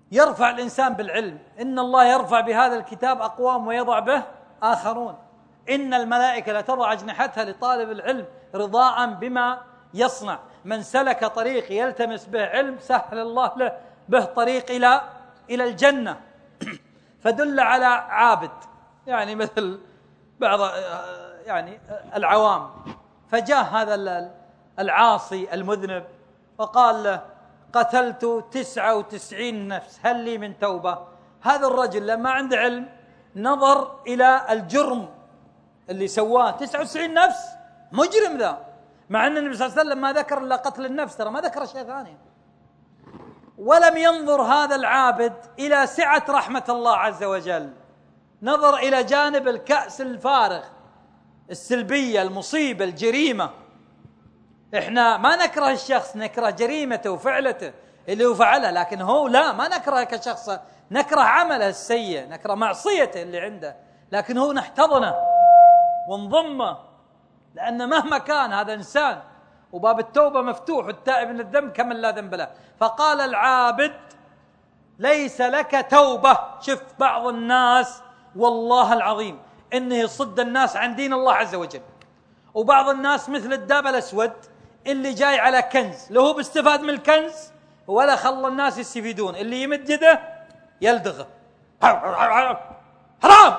يرفع الإنسان بالعلم. إن الله يرفع بهذا الكتاب أقوام ويضع به آخرون. إن الملائكة لتضع أجنحتها لطالب العلم رضاء بما يصنع. من سلك طريق يلتمس به علم سهل الله له به طريق إلى الجنة. فدل على عابد، يعني مثل بعض يعني العوام، فجاء هذا العاصي المذنب وقال له: قتلت 99 نفس، هل لي من توبة؟ هذا الرجل لما عنده علم نظر إلى الجرم اللي سواه، 99 نفس، مجرم ذا، مع أن النبي صلى الله عليه وسلم ما ذكر إلا قتل النفس، ترى ما ذكر شيء ثاني. ولم ينظر هذا العابد إلى سعة رحمة الله عز وجل، نظر إلى جانب الكأس الفارغ، السلبية، المصيبة، الجريمة. إحنا ما نكره الشخص، نكره جريمته وفعلته اللي هو فعلها، لكن هو لا، ما نكره كشخص، نكره عمله السيء، نكره معصيته اللي عنده، لكن هو نحتضنه ونضمه، لأن مهما كان هذا إنسان، وباب التوبة مفتوح، والتائب من الذنب كمن لا ذنب له. فقال العابد: ليس لك توبة. شوف بعض الناس والله العظيم إنه يصد الناس عن دين الله عز وجل، وبعض الناس مثل الداب الأسود اللي جاي على كنز، له بيستفاد من الكنز ولا خلى الناس يستفيدون، اللي يمد يده يلدغه، حرام.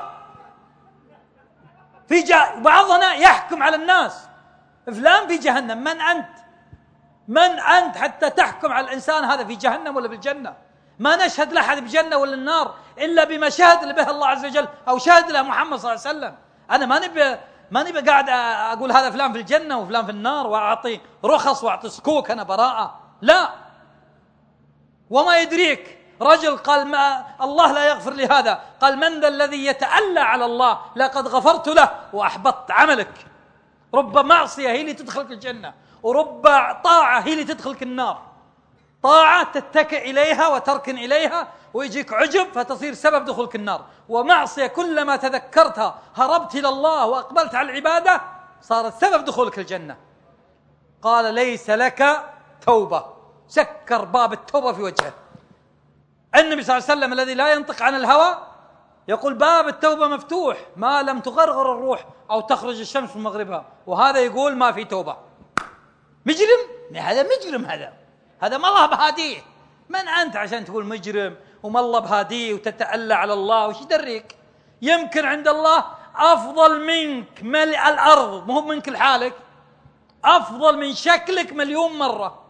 في بعضنا يحكم على الناس: فلان في جهنم. من أنت حتى تحكم على الإنسان هذا في جهنم ولا بالجنة؟ ما نشهد لأحد بجنة ولا النار إلا بما شهد به الله عز وجل أو شهد له محمد صلى الله عليه وسلم. أنا ما نبي قاعد أقول هذا فلان في الجنة وفلان في النار وأعطي رخص وأعطي سكوك، أنا براءة، لا. وما يدريك رجل قال: ما الله لا يغفر لهذا، قال: من ذا الذي يتألى على الله لقد غفرت له وأحبطت عملك. رب معصية هي اللي تدخلك الجنة، ورب طاعة هي اللي تدخلك النار. طاعة تتكئ إليها وتركن إليها ويجيك عجب فتصير سبب دخولك النار، ومعصية كلما تذكرتها هربت إلى الله وأقبلت على العبادة صارت سبب دخولك الجنة. قال: ليس لك توبة. سكر باب التوبة في وجهه. النبي صلى الله عليه وسلم الذي لا ينطق عن الهوى يقول: باب التوبة مفتوح ما لم تغرغر الروح أو تخرج الشمس من مغربها، وهذا يقول ما في توبة. مجرم، هذا مجرم، هذا ما الله بهاديه. من أنت عشان تقول مجرم وما الله بهاديه وتتألى على الله؟ وش يدريك؟ يمكن عند الله أفضل منك ملء الأرض، مو منك لحالك، أفضل من شكلك مليون مرة.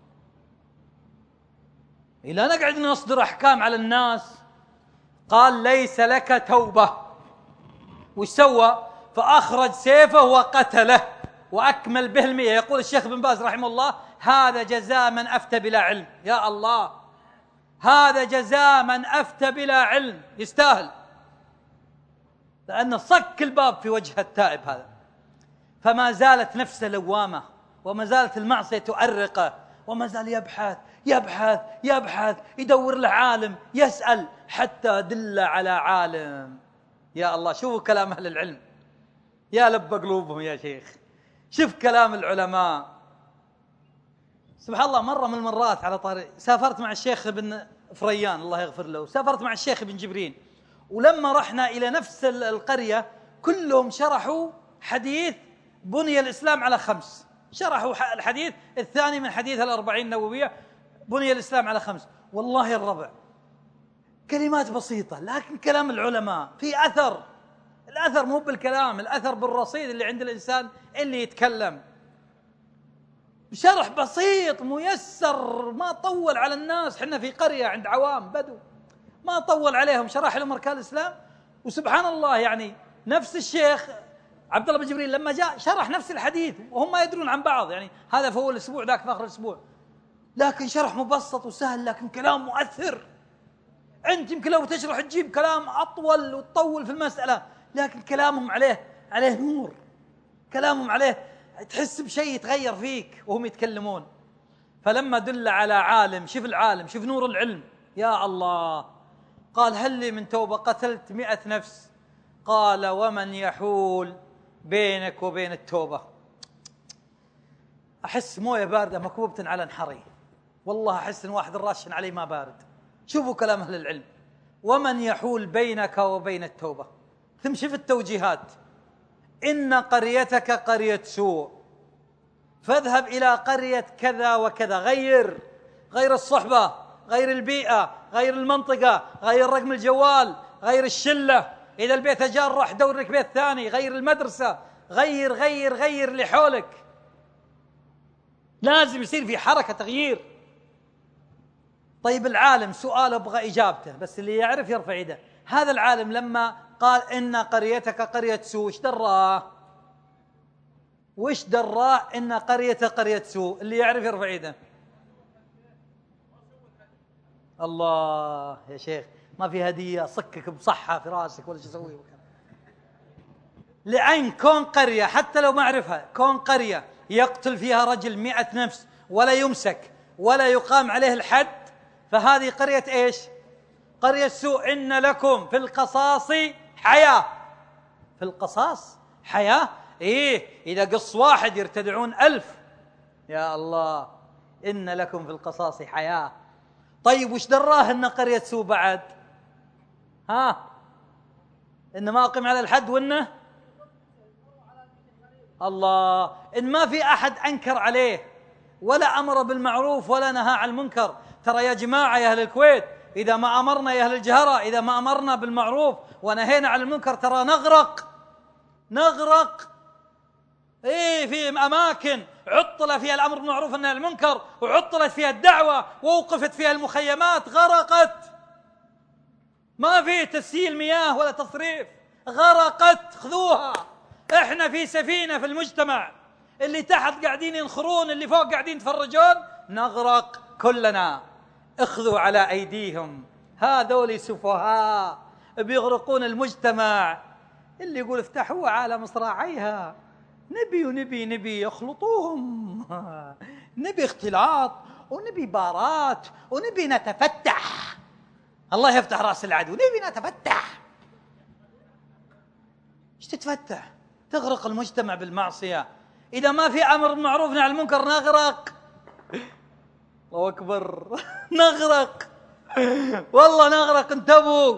إلا نقعد نصدر أحكام على الناس. قال: ليس لك توبة. وش سوى؟ فأخرج سيفه وقتله وأكمل به 100. يقول الشيخ بن باز رحمه الله: هذا جزاء من أفتى بلا علم. يا الله، هذا جزاء من أفتى بلا علم، يستاهل، لأن صك الباب في وجه التائب هذا. فما زالت نفسه لوامة، وما زالت المعصية تؤرقه، وما زال يبحث يبحث يبحث، يدور له عالم، يسأل حتى دل على عالم. يا الله، شوفوا كلام أهل العلم، يا لب قلوبهم يا شيخ، شوف كلام العلماء. سبحان الله، مرة من المرات على طارئ سافرت مع الشيخ ابن فريان الله يغفر له، سافرت مع الشيخ ابن جبرين، ولما رحنا إلى نفس القرية كلهم شرحوا حديث بني الإسلام على 5، شرحوا الحديث الثاني من حديث 40 النووية، بني الإسلام على 5. والله الربع كلمات بسيطة، لكن كلام العلماء في أثر. الأثر مو بالكلام، الأثر بالرصيد اللي عند الإنسان اللي يتكلم. شرح بسيط ميسر، ما طول على الناس. حنا في قرية عند عوام بدو، ما طول عليهم، شرح لهم أركان الإسلام. وسبحان الله، يعني نفس الشيخ عبد الله بن جبريل لما جاء شرح نفس الحديث وهم ما يدرون عن بعض، يعني هذا في أول الأسبوع ذاك في آخر الأسبوع، لكن شرح مبسط وسهل، لكن كلام مؤثر. أنت يمكن لو تشرح تجيب كلام أطول وتطول في المسألة، لكن كلامهم عليه نور، كلامهم عليه تحس بشيء يتغير فيك وهم يتكلمون. فلما دل على عالم، شوف العالم، شوف نور العلم، يا الله. قال: هل لي من توبة؟ قتلت 100 نفس. قال: ومن يحول بينك وبين التوبة؟ أحس موية باردة مكوبة على نحري، والله أحس إن واحد راشن علي ما بارد. شوفوا كلام أهل العلم: ومن يحول بينك وبين التوبة. ثم شوف التوجيهات: إن قريتك قرية سوء فاذهب إلى قرية كذا وكذا. غير الصحبة، غير البيئة، غير المنطقة، غير رقم الجوال، غير الشلة، إذا البيت جار راح دور لك بيت ثاني، غير المدرسة، غير اللي حولك. لازم يصير في حركة تغيير. طيب العالم سؤال أبغى إجابته، بس اللي يعرف يرفع يده. هذا العالم لما قال إن قريتك قرية سوء وش دراه إن قريتك قرية سوء؟ اللي يعرف يرفع يده. الله يا شيخ، ما في هدية صكك بصحة في راسك ولا شو اسوي؟ لأن كون قرية حتى لو ما أعرفها، كون قرية يقتل فيها رجل 100 نفس ولا يمسك ولا يقام عليه الحد، فهذه قرية إيش؟ قرية سوء. إن لكم في القصاص حياة. في القصاص حياة؟ إيه، إذا قص واحد يرتدعون 1000. يا الله، إن لكم في القصاص حياة. طيب وش دراه إن قرية سوء بعد؟ إن ما أقيم على الحد، وإنه الله إن ما في أحد أنكر عليه ولا أمر بالمعروف ولا نهى عن المنكر. ترى يا جماعة يا أهل الكويت، إذا ما أمرنا يا أهل الجهرة، إذا ما أمرنا بالمعروف ونهينا عن المنكر ترى نغرق. إيه، في أماكن عطل فيها الأمر بالمعروف والنهي عن المنكر، وعطلت فيها الدعوة، ووقفت فيها المخيمات، غرقت. ما في تسييل مياه ولا تصريف، غرقت. خذوها. إحنا في سفينة في المجتمع، اللي تحت قاعدين ينخرون، اللي فوق قاعدين يتفرجون، نغرق كلنا. اخذوا على أيديهم، هذول سفهاء بيغرقون المجتمع. اللي يقول افتحوا على مصراعيها، نبي يخلطوهم، نبي اختلاط، ونبي بارات، ونبي نتفتح. الله يفتح رأس العدو، نبي نتفتح. ايش تتفتح؟ تغرق المجتمع بالمعصية. إذا ما في أمر بالمعروف ونهي عن المنكر نغرق. الله أكبر. نغرق والله، نغرق. انتبهوا،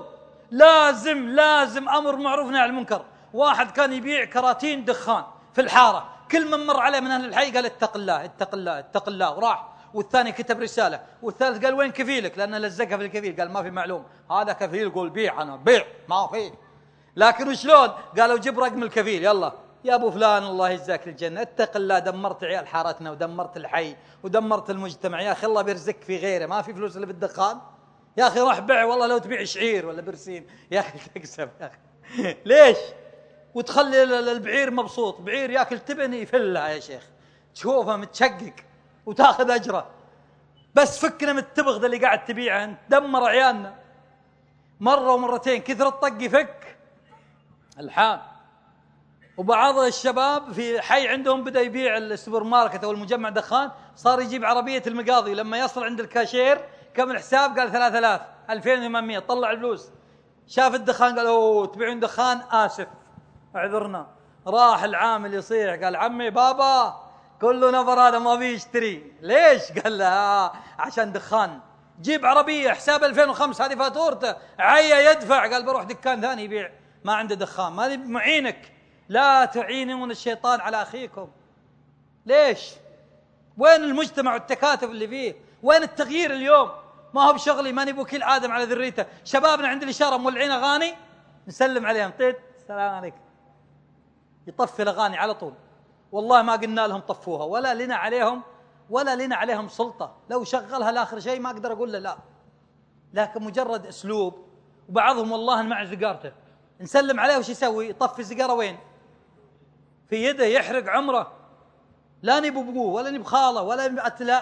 لازم أمر بالمعروف ونهي عن المنكر. واحد كان يبيع كراتين دخان في الحارة، كل من مر عليه من أهل الحي قال اتق الله، وراح. والثاني كتب رسالة، والثالث قال وين كفيلك؟ لأنه لزقها في الكفيل، قال ما في معلوم. هذا كفيل يقول بيع، أنا بيع ما في. لكن وشلون؟ قالوا جيب رقم الكفيل، يلا يا أبو فلان الله يجزاك الجنة، اتق الله، دمرت عيال حارتنا ودمرت الحي ودمرت المجتمع. يا أخي الله بيرزقك في غيره، ما في فلوس اللي بالدخان. يا أخي راح بيع، والله لو تبيع شعير ولا برسيم يا أخي تكسب يا أخي. ليش؟ وتخلي البعير مبسوط، بعير ياكل تبن يفلها يا شيخ، تشوفه متشقق وتاخذ أجره. بس فكنا من التبغ ذا اللي قاعد تبيعه انت، دمر عيالنا مرة ومرتين، كثر الطق يفك الحال. وبعض الشباب في حي عندهم بدأ يبيع السوبر ماركت أو المجمع دخان، صار يجيب عربية المقاضي، لما يصل عند الكاشير كم الحساب؟ قال 3000 2800، طلع الفلوس، شاف الدخان قال اوه تبيعون دخان؟ آسف اعذرنا. راح العامل يصيح، قال عمي بابا كله نفر هذا ما بيه يشتري. ليش؟ قال له عشان دخان. جيب عربية حساب 2005 هذه فاتورته، عيا يدفع. قال بروح دكان ثاني يبيع، ما عنده دخان. ما معينك، لا تعينون الشيطان على أخيكم. ليش؟ وين المجتمع والتكاتف اللي فيه؟ وين التغيير اليوم؟ ما هو بشغلي، ماني بوكيل آدم على ذريته. شبابنا عند الإشارة مولعين أغاني، نسلم عليهم طيب السلام عليكم، يطفي الأغاني على طول. والله ما قلنا لهم طفوها، ولا لنا عليهم سلطة. لو شغلها لآخر شيء ما أقدر أقول له لا، لكن مجرد أسلوب. وبعضهم والله مع سيجارته نسلم عليه وش يسوي؟ يطفي السيجارة وين؟ في يده، يحرق عمره. لا نبي أبوه ولا نبي خاله ولا نبي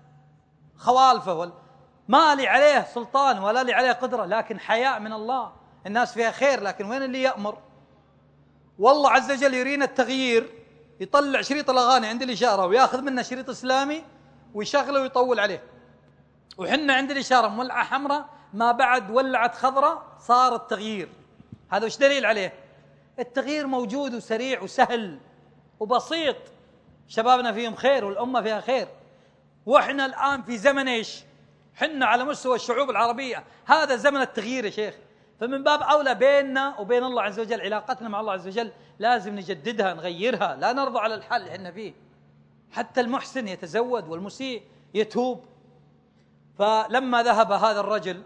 خوالفه، ما لي عليه سلطان ولا لي عليه قدرة، لكن حياء من الله. الناس فيها خير، لكن وين اللي يأمر؟ والله عز وجل يرينا التغيير، يطلع شريط الأغاني عند الإشارة ويأخذ منه شريط إسلامي ويشغله ويطول عليه. وحنا عند الإشارة مولعة حمراء، ما بعد ولعت خضراء صار التغيير. هذا وش دليل عليه؟ التغيير موجود وسريع وسهل وبسيط. شبابنا فيهم خير والأمة فيها خير. وإحنا الآن في زمن إيش؟ حنا على مستوى الشعوب العربية هذا زمن التغيير يا شيخ. فمن باب أولى بيننا وبين الله عز وجل، علاقتنا مع الله عز وجل لازم نجددها نغيرها، لا نرضى على الحال اللي احنا فيه. حتى المحسن يتزود والمسيء يتوب. فلما ذهب هذا الرجل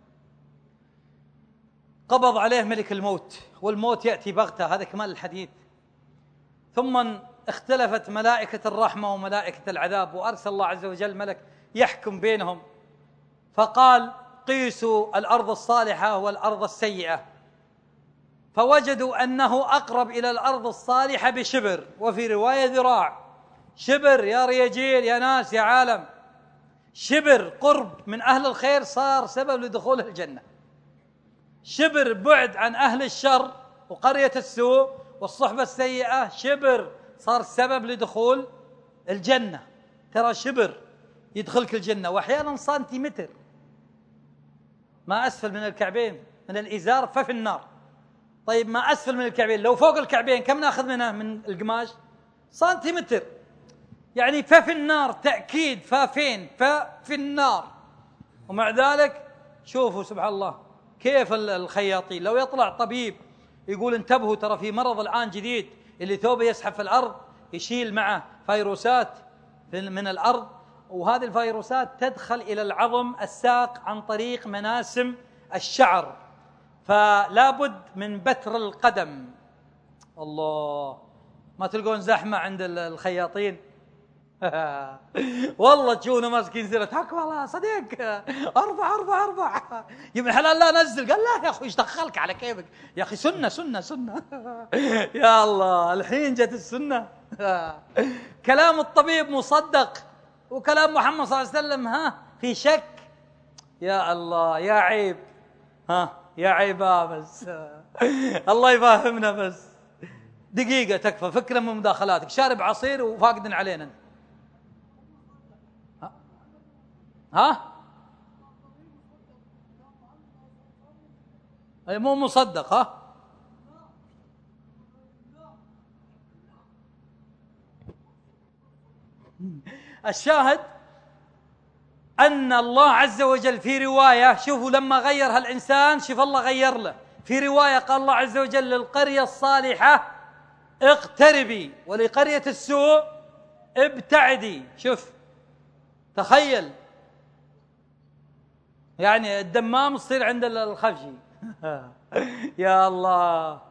قبض عليه ملك الموت، والموت يأتي بغتة، هذا كمال الحديث. ثم اختلفت ملائكة الرحمة وملائكة العذاب، وأرسل الله عز وجل ملك يحكم بينهم، فقال قيسوا الأرض الصالحة والأرض السيئة، فوجدوا أنه أقرب إلى الأرض الصالحة بشبر، وفي رواية ذراع. شبر يا رياجيل يا ناس يا عالم، شبر قرب من أهل الخير صار سبب لدخول الجنة، شبر بعد عن أهل الشر وقرية السوء والصحبة السيئة شبر صار سبب لدخول الجنة. ترى شبر يدخلك الجنة، وأحيانا سنتيمتر ما أسفل من الكعبين من الإزار ففي النار. طيب ما أسفل من الكعبين، لو فوق الكعبين كم ناخذ منه من القماش؟ سنتيمتر، يعني ففي النار، تأكيد فافين ففي النار. ومع ذلك شوفوا سبحان الله كيف الخياطين، لو يطلع طبيب يقول انتبهوا ترى في مرض الآن جديد، اللي ثوبه يسحب في الأرض يشيل معه فيروسات من الأرض، وهذه الفيروسات تدخل إلى العظم الساق عن طريق مناسم الشعر، فلا بد من بتر القدم. الله، ما تلقون زحمة عند الخياطين؟ والله تشوفونه ماسكين زرة حق والله صديق، ارفع يا ابن الحلال لا نزل. قال لا يا اخوي ايش دخلك على كيفك يا اخي، سنة يا الله الحين جت السنة. كلام الطبيب مصدق وكلام محمد صلى الله عليه وسلم في شك. يا الله يا عيب، يا عيبة بس. الله يفهمنا بس. دقيقة تكفى، فكرة من مداخلاتك. شارب عصير وفاقدن علينا. أي مو مصدق. الشاهد أن الله عز وجل في رواية، شوفوا لما غيرها الإنسان شوف الله غير له. في رواية قال الله عز وجل للقرية الصالحة اقتربي ولقرية السوء ابتعدي. شوف تخيل، يعني الدمام تصير عند الخفشي. يا الله،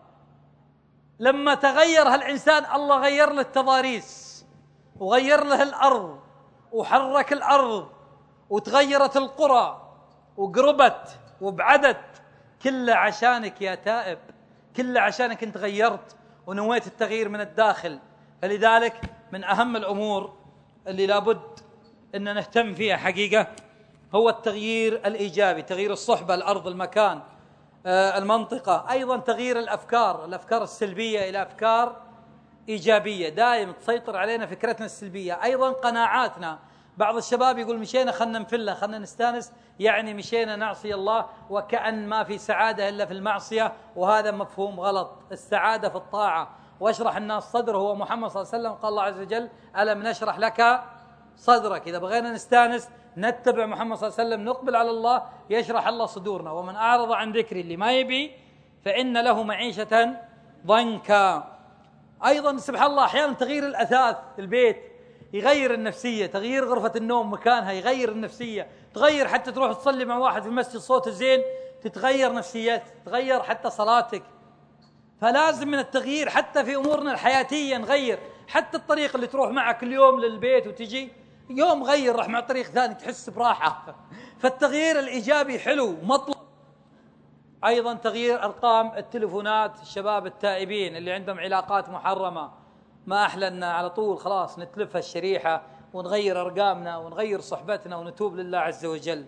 لما تغير هالإنسان الله غير له التضاريس وغير له الأرض وحرك الأرض وتغيرت القرى وقربت وبعدت، كله عشانك يا تائب، كله عشانك انت غيرت ونويت التغيير من الداخل. فلذلك من أهم الأمور اللي لابد أن نهتم فيها حقيقة هو التغيير الإيجابي، تغيير الصحبة، الأرض، المكان، المنطقة. أيضا تغيير الأفكار السلبية إلى أفكار إيجابية. دائما تسيطر علينا فكرتنا السلبية. أيضا قناعاتنا، بعض الشباب يقول مشينا خلنا نفله خلنا نستانس، يعني مشينا نعصي الله وكأن ما في سعادة إلا في المعصية، وهذا مفهوم غلط. السعادة في الطاعة. واشرح الناس صدره هو محمد صلى الله عليه وسلم. قال الله عز وجل ألم نشرح لك صدرك. إذا بغينا نستانس نتبع محمد صلى الله عليه وسلم، نقبل على الله، يشرح الله صدورنا. ومن أعرض عن ذكري اللي ما يبي فإن له معيشة ضنكا. أيضا سبحان الله أحيانا تغيير الأثاث البيت يغير النفسية، تغيير غرفة النوم مكانها يغير النفسية، تغير حتى تروح تصلي مع واحد في المسجد صوته زين تتغير نفسيتك، تغير حتى صلاتك. فلازم من التغيير حتى في أمورنا الحياتية نغير، حتى الطريق اللي تروح معه كل يوم للبيت وتجي يوم غير راح مع طريق ثاني تحس براحة. فالتغيير الإيجابي حلو مطلوب. أيضا تغيير أرقام التلفونات. الشباب التائبين اللي عندهم علاقات محرمة ما أحلنا على طول خلاص نتلف الشريحة ونغير أرقامنا ونغير صحبتنا ونتوب لله عز وجل.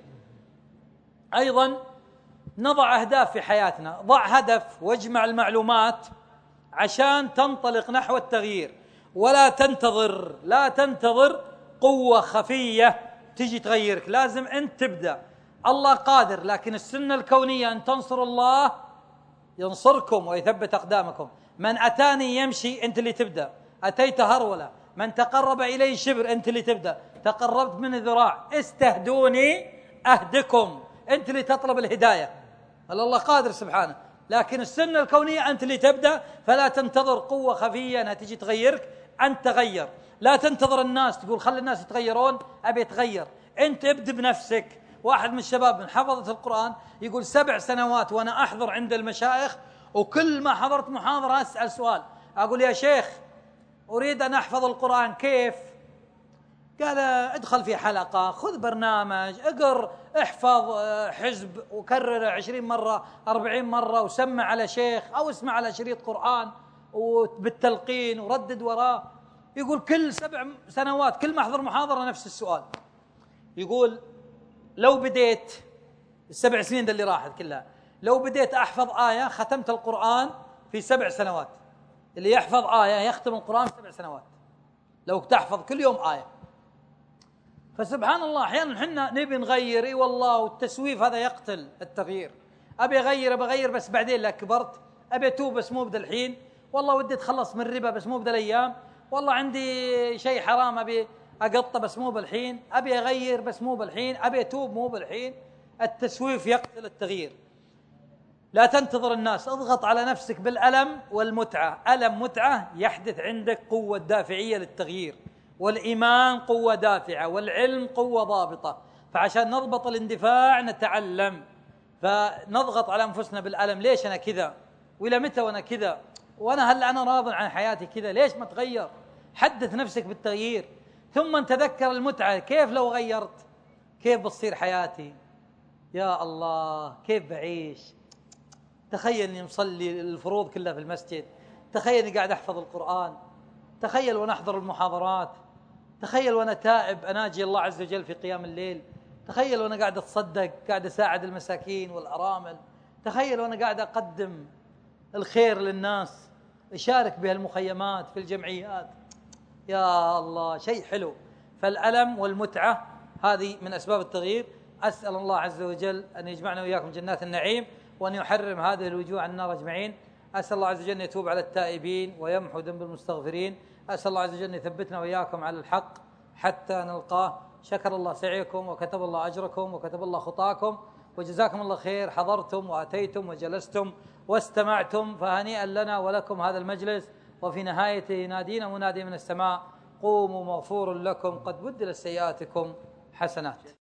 أيضا نضع أهداف في حياتنا. ضع هدف واجمع المعلومات عشان تنطلق نحو التغيير، ولا تنتظر، لا تنتظر قوة خفية تجي تغيرك، لازم أنت تبدأ. الله قادر، لكن السنة الكونية أن تنصر الله ينصركم ويثبت أقدامكم. من أتاني يمشي أنت اللي تبدأ، أتيت هرولة. من تقرب إلي شبر أنت اللي تبدأ، تقربت من ذراع. استهدوني أهدكم، أنت اللي تطلب الهداية، الله قادر سبحانه، لكن السنة الكونية أنت اللي تبدأ، فلا تنتظر قوة خفية أنها تجي تغيرك، أنت تغير. لا تنتظر الناس تقول خلي الناس يتغيرون أبي أتغير، أنت ابدأ بنفسك. واحد من الشباب من حفظة القرآن يقول 7 سنوات وأنا أحضر عند المشايخ، وكل ما حضرت محاضرة أسأل سؤال، أقول يا شيخ أريد أن أحفظ القرآن كيف؟ قال ادخل في حلقة، خذ برنامج، اقر، احفظ حزب وكرره 20 مرة 40 مرة، وسمع على شيخ أو اسمع على شريط قرآن وبالتلقين وردد وراه. يقول كل 7 سنوات كل ما أحضر محاضرة نفس السؤال. يقول لو بديت ال7 سنين اللي راحت كلها، لو بديت أحفظ آية ختمت القرآن في 7 سنوات. اللي يحفظ آية يختم القرآن في 7 سنوات لو تحفظ كل يوم آية. فسبحان الله أحيانا حنا نبي نغير، اي والله، والتسويف هذا يقتل التغيير. أبي أغير بس بعدين لا كبرت، أبي أتوب بس مو بدأ الحين، والله ودي أتخلص من الربا بس مو بدأ الأيام، والله عندي شيء حرام أبي أقطه بس مو بالحين، أبي أغير بس مو بالحين، أبي أتوب مو بالحين. التسويف يقتل التغيير. لا تنتظر الناس، اضغط على نفسك بالألم والمتعة. ألم متعة يحدث عندك قوة دافعية للتغيير، والإيمان قوة دافعة، والعلم قوة ضابطة. فعشان نضبط الاندفاع نتعلم، فنضغط على أنفسنا بالألم. ليش أنا كذا؟ وإلى متى وأنا كذا؟ وأنا هل أنا راض عن حياتي كذا؟ ليش ما تغير؟ حدث نفسك بالتغيير، ثم تذكر المتعة. كيف لو غيرت؟ كيف بتصير حياتي؟ يا الله كيف بعيش؟ تخيل أني مصلي الفروض كلها في المسجد، تخيل أني قاعد أحفظ القرآن، تخيل وأنا أحضر المحاضرات، تخيل وأنا تائب أناجي الله عز وجل في قيام الليل، تخيل وأنا قاعد أتصدق، قاعد أساعد المساكين والأرامل، تخيل وأنا قاعد أقدم الخير للناس، أشارك بهالمخيمات في الجمعيات. يا الله شيء حلو. فالألم والمتعة هذه من أسباب التغيير. أسأل الله عز وجل أن يجمعنا وإياكم جنات النعيم، وأن يحرم هذه الوجوه عن النار أجمعين. أسأل الله عز وجل أن يتوب على التائبين ويمحو ذنب المستغفرين. أسأل الله عز وجل أن يثبتنا وإياكم على الحق حتى نلقاه. شكر الله سعيكم وكتب الله أجركم وكتب الله خطاكم، وجزاكم الله خير. حضرتم وأتيتم وجلستم واستمعتم، فهنيئا لنا ولكم هذا المجلس. وفي نهايته ينادينا منادي من السماء: قوموا مغفور لكم قد بدلت سيئاتكم حسنات.